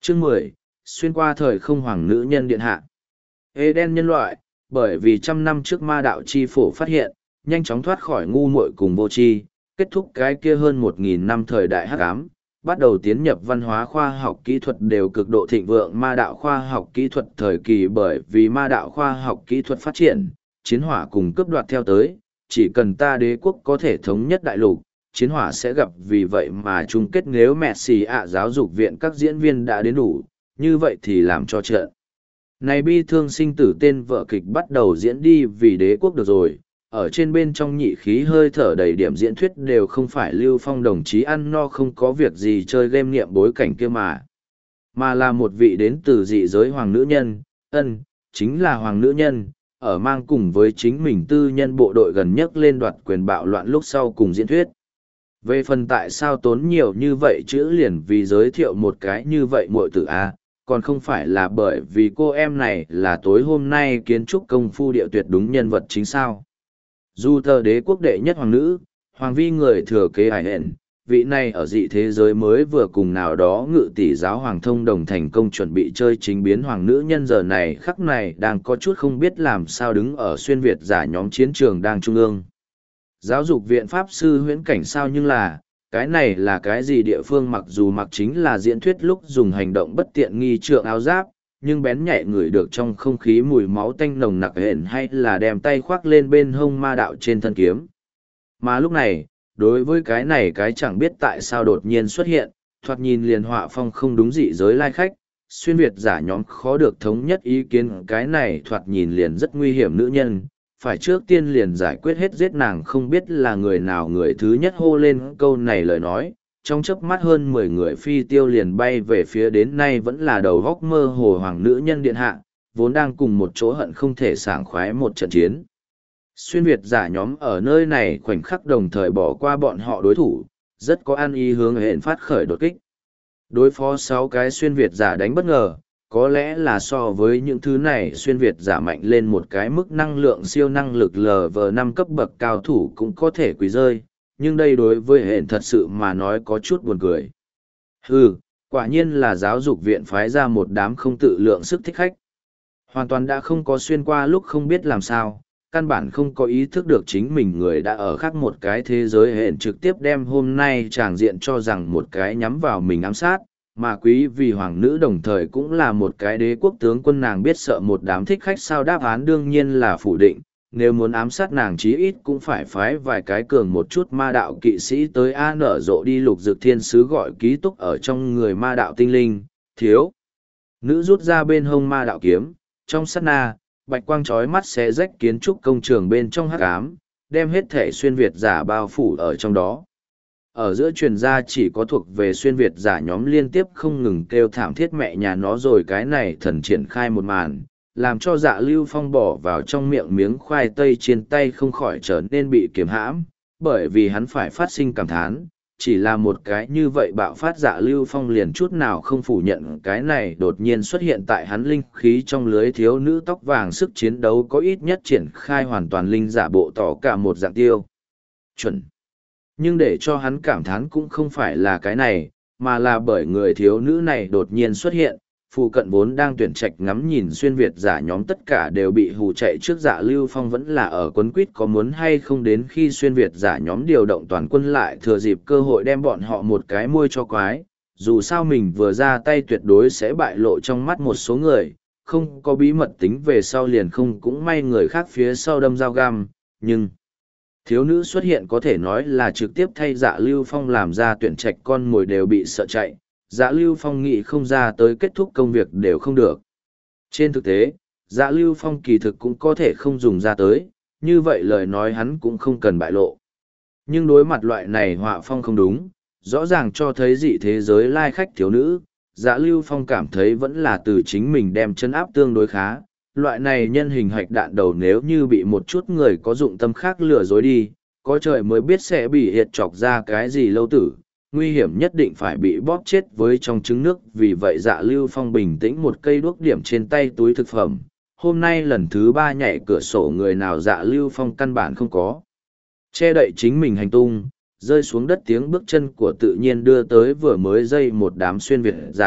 Chương 10, xuyên qua thời không hoàng nữ nhân điện hạ. Eden nhân loại, bởi vì trăm năm trước ma đạo chi phổ phát hiện, nhanh chóng thoát khỏi ngu muội cùng vô tri, kết thúc cái kia hơn 1.000 năm thời đại hắc ám, bắt đầu tiến nhập văn hóa khoa học kỹ thuật đều cực độ thịnh vượng ma đạo khoa học kỹ thuật thời kỳ bởi vì ma đạo khoa học kỹ thuật phát triển, chiến hỏa cùng cướp đoạt theo tới, chỉ cần ta đế quốc có thể thống nhất đại lục, chiến hỏa sẽ gặp vì vậy mà chung kết nếu mẹ xì ạ giáo dục viện các diễn viên đã đến đủ, như vậy thì làm cho trận. Này bi thương sinh tử tên vợ kịch bắt đầu diễn đi vì đế quốc được rồi, ở trên bên trong nhị khí hơi thở đầy điểm diễn thuyết đều không phải Lưu Phong đồng chí ăn no không có việc gì chơi game nghiệm bối cảnh kia mà là một vị đến từ dị giới hoàng nữ nhân, chính là hoàng nữ nhân, ở mang cùng với chính mình tư nhân bộ đội gần nhất lên đoạt quyền bạo loạn lúc sau cùng diễn thuyết. Về phần tại sao tốn nhiều như vậy chữ liền vì giới thiệu một cái như vậy muội tử A, còn không phải là bởi vì cô em này là tối hôm nay kiến trúc công phu địa tuyệt đúng nhân vật chính sao. Dù thờ đế quốc đệ nhất hoàng nữ, hoàng vi người thừa kế hải hẹn, vị này ở dị thế giới mới vừa cùng nào đó ngự tỷ giáo hoàng thông đồng thành công chuẩn bị chơi chính biến hoàng nữ nhân giờ này khắc này đang có chút không biết làm sao đứng ở xuyên Việt giả nhóm chiến trường đang trung ương. Giáo dục viện pháp sư huyễn cảnh sao nhưng là, cái này là cái gì địa phương mặc dù mặc chính là diễn thuyết lúc dùng hành động bất tiện nghi trượng áo giáp, nhưng bén nhạy ngửi được trong không khí mùi máu tanh nồng nặc hển hay là đem tay khoác lên bên hông ma đạo trên thân kiếm. Mà lúc này, đối với cái này cái chẳng biết tại sao đột nhiên xuất hiện, thoạt nhìn liền họa phong không đúng dị giới lai khách, xuyên Việt giả nhóm khó được thống nhất ý kiến cái này thoạt nhìn liền rất nguy hiểm nữ nhân, phải trước tiên liền giải quyết hết giết nàng không biết là người nào người thứ nhất hô lên câu này lời nói, trong chớp mắt hơn 10 người phi tiêu liền bay về phía đến nay vẫn là đầu góc mơ hồ hoàng nữ nhân điện hạ, vốn đang cùng một chỗ hận không thể sảng khoái một trận chiến. Xuyên Việt giả nhóm ở nơi này khoảnh khắc đồng thời bỏ qua bọn họ đối thủ, rất có an ý hướng hẹn phát khởi đột kích. Đối phó 6 cái xuyên Việt giả đánh bất ngờ, có lẽ là so với những thứ này xuyên Việt giả mạnh lên một cái mức năng lượng siêu năng lực LV5 cấp bậc cao thủ cũng có thể quý rơi, nhưng đây đối với hẹn thật sự mà nói có chút buồn cười. Quả nhiên là giáo dục viện phái ra một đám không tự lượng sức thích khách. Hoàn toàn đã không có xuyên qua lúc không biết làm sao, căn bản không có ý thức được chính mình người đã ở khác một cái thế giới hẹn trực tiếp đem hôm nay tràng diện cho rằng một cái nhắm vào mình ám sát, mà quý vì hoàng nữ đồng thời cũng là một cái đế quốc tướng quân nàng biết sợ một đám thích khách sao đáp án đương nhiên là phủ định, nếu muốn ám sát nàng chí ít cũng phải phái vài cái cường một chút ma đạo kỵ sĩ tới nở rộ đi lục dược thiên sứ gọi ký túc ở trong người ma đạo tinh linh, thiếu. Nữ rút ra bên hông ma đạo kiếm, trong sát na, bạch quang chói mắt xé rách kiến trúc công trường bên trong hắc ám, đem hết thể xuyên Việt giả bao phủ ở trong đó. Ở giữa truyền gia chỉ có thuộc về xuyên Việt giả nhóm liên tiếp không ngừng kêu thảm thiết mẹ nhà nó rồi cái này thần triển khai một màn, làm cho Dạ Lưu Phong bỏ vào trong miệng miếng khoai tây trên tay không khỏi trở nên bị kiềm hãm, bởi vì hắn phải phát sinh cảm thán, chỉ là một cái như vậy bạo phát Dạ Lưu Phong liền chút nào không phủ nhận cái này đột nhiên xuất hiện tại hắn linh khí trong lưới thiếu nữ tóc vàng sức chiến đấu có ít nhất triển khai hoàn toàn linh giả bộ tỏ cả một dạng tiêu. Chuẩn. Nhưng để cho hắn cảm thán cũng không phải là cái này, mà là bởi người thiếu nữ này đột nhiên xuất hiện, phụ cận vốn đang tuyển trạch ngắm nhìn xuyên Việt giả nhóm tất cả đều bị hù chạy trước Dạ Lưu Phong vẫn là ở quấn quýt có muốn hay không đến khi xuyên Việt giả nhóm điều động toàn quân lại thừa dịp cơ hội đem bọn họ một cái môi cho quái, dù sao mình vừa ra tay tuyệt đối sẽ bại lộ trong mắt một số người, không có bí mật tính về sau liền không cũng may người khác phía sau đâm dao găm, nhưng thiếu nữ xuất hiện có thể nói là trực tiếp thay Dạ Lưu Phong làm ra tuyển trạch con mồi đều bị sợ chạy. Dạ Lưu Phong nghĩ không ra tới kết thúc công việc đều không được. Trên thực tế, Dạ Lưu Phong kỳ thực cũng có thể không dùng ra tới, như vậy lời nói hắn cũng không cần bại lộ. Nhưng đối mặt loại này họa phong không đúng, rõ ràng cho thấy dị thế giới lai khách thiếu nữ, Dạ Lưu Phong cảm thấy vẫn là từ chính mình đem chân áp tương đối khá. Loại này nhân hình hạch đạn đầu nếu như bị một chút người có dụng tâm khác lừa dối đi, có trời mới biết sẽ bị hiệt chọc ra cái gì lâu tử, nguy hiểm nhất định phải bị bóp chết với trong trứng nước vì vậy Dạ Lưu Phong bình tĩnh một cây đuốc điểm trên tay túi thực phẩm. Hôm nay lần thứ 3 nhảy cửa sổ người nào Dạ Lưu Phong căn bản không có. Che đậy chính mình hành tung, rơi xuống đất tiếng bước chân của tự nhiên đưa tới vừa mới dây một đám xuyên Việt giả,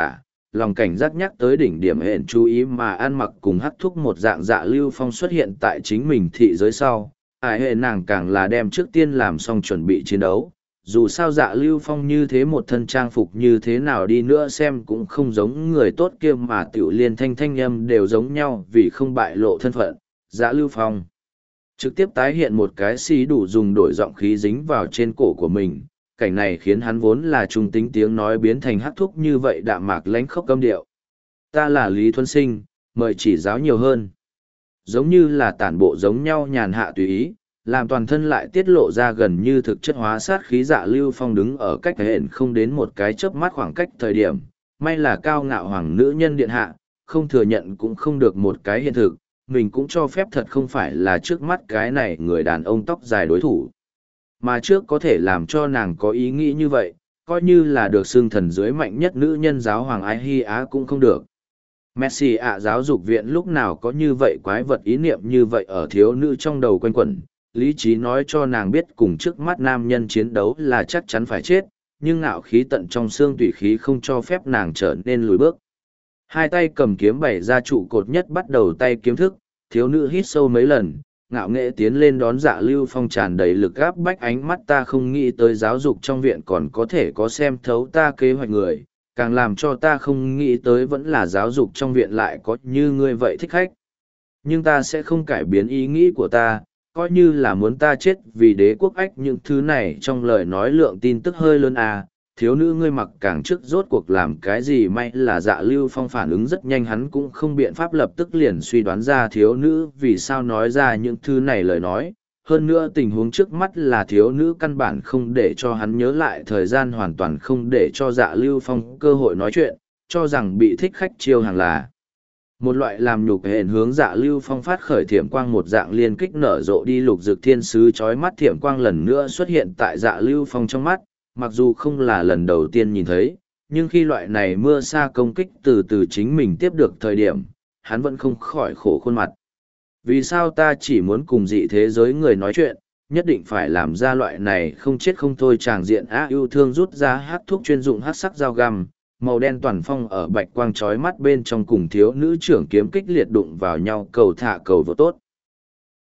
lòng cảnh giác nhắc tới đỉnh điểm hẹn chú ý mà ăn mặc cùng hắc thúc một dạng Dạ Lưu Phong xuất hiện tại chính mình thị giới sau. Ải hệ nàng càng là đem trước tiên làm xong chuẩn bị chiến đấu. Dù sao Dạ Lưu Phong như thế một thân trang phục như thế nào đi nữa xem cũng không giống người tốt kia mà tiểu liên thanh thanh âm đều giống nhau vì không bại lộ thân phận. Dạ Lưu Phong trực tiếp tái hiện một cái xí đủ dùng đổi giọng khí dính vào trên cổ của mình. Cảnh này khiến hắn vốn là trung tính tiếng nói biến thành hắc thúc như vậy đạm mạc lánh khóc câm điệu. Ta là Lý Thuấn Sinh, mời chỉ giáo nhiều hơn. Giống như là tản bộ giống nhau nhàn hạ tùy ý, làm toàn thân lại tiết lộ ra gần như thực chất hóa sát khí. Dạ Lưu Phong đứng ở cách hẹn không đến một cái chớp mắt khoảng cách thời điểm, may là cao ngạo hoàng nữ nhân điện hạ, không thừa nhận cũng không được một cái hiện thực, mình cũng cho phép thật không phải là trước mắt cái này người đàn ông tóc dài đối thủ. Mà trước có thể làm cho nàng có ý nghĩ như vậy, coi như là được xưng thần dưới mạnh nhất nữ nhân giáo hoàng Ai Hi Á cũng không được. Messi ạ giáo dục viện lúc nào có như vậy quái vật ý niệm như vậy ở thiếu nữ trong đầu quanh quẩn, lý trí nói cho nàng biết cùng trước mắt nam nhân chiến đấu là chắc chắn phải chết, nhưng ngạo khí tận trong xương tùy khí không cho phép nàng trở nên lùi bước. Hai tay cầm kiếm bày ra trụ cột nhất bắt đầu tay kiếm thức, thiếu nữ hít sâu mấy lần, ngạo nghệ tiến lên đón Dạ Lưu Phong tràn đầy lực gáp bách ánh mắt. Ta không nghĩ tới giáo dục trong viện còn có thể có xem thấu ta kế hoạch người, càng làm cho ta không nghĩ tới vẫn là giáo dục trong viện lại có như ngươi vậy thích khách. Nhưng ta sẽ không cải biến ý nghĩ của ta, coi như là muốn ta chết vì đế quốc ách. Những thứ này trong lời nói lượng tin tức hơi lớn à. Thiếu nữ ngươi mặc càng trước rốt cuộc làm cái gì, may là Dạ Lưu Phong phản ứng rất nhanh, hắn cũng không biện pháp lập tức liền suy đoán ra thiếu nữ vì sao nói ra những thứ này lời nói. Hơn nữa tình huống trước mắt là thiếu nữ căn bản không để cho hắn nhớ lại thời gian, hoàn toàn không để cho Dạ Lưu Phong cơ hội nói chuyện, cho rằng bị thích khách chiêu hàng là một loại làm nhục hẹn hướng. Dạ Lưu Phong phát khởi thiểm quang một dạng liên kích nở rộ đi, lục dực thiên sứ chói mắt thiểm quang lần nữa xuất hiện tại Dạ Lưu Phong trong mắt. Mặc dù không là lần đầu tiên nhìn thấy, nhưng khi loại này mưa sa công kích từ từ chính mình tiếp được thời điểm, hắn vẫn không khỏi khổ khuôn mặt. Vì sao ta chỉ muốn cùng dị thế giới người nói chuyện, nhất định phải làm ra loại này không chết không thôi tràng diện á. Yêu thương rút ra hát thuốc chuyên dụng hát sắc dao găm, màu đen toàn phong ở bạch quang chói mắt bên trong cùng thiếu nữ trưởng kiếm kích liệt đụng vào nhau, cầu thả cầu vô tốt.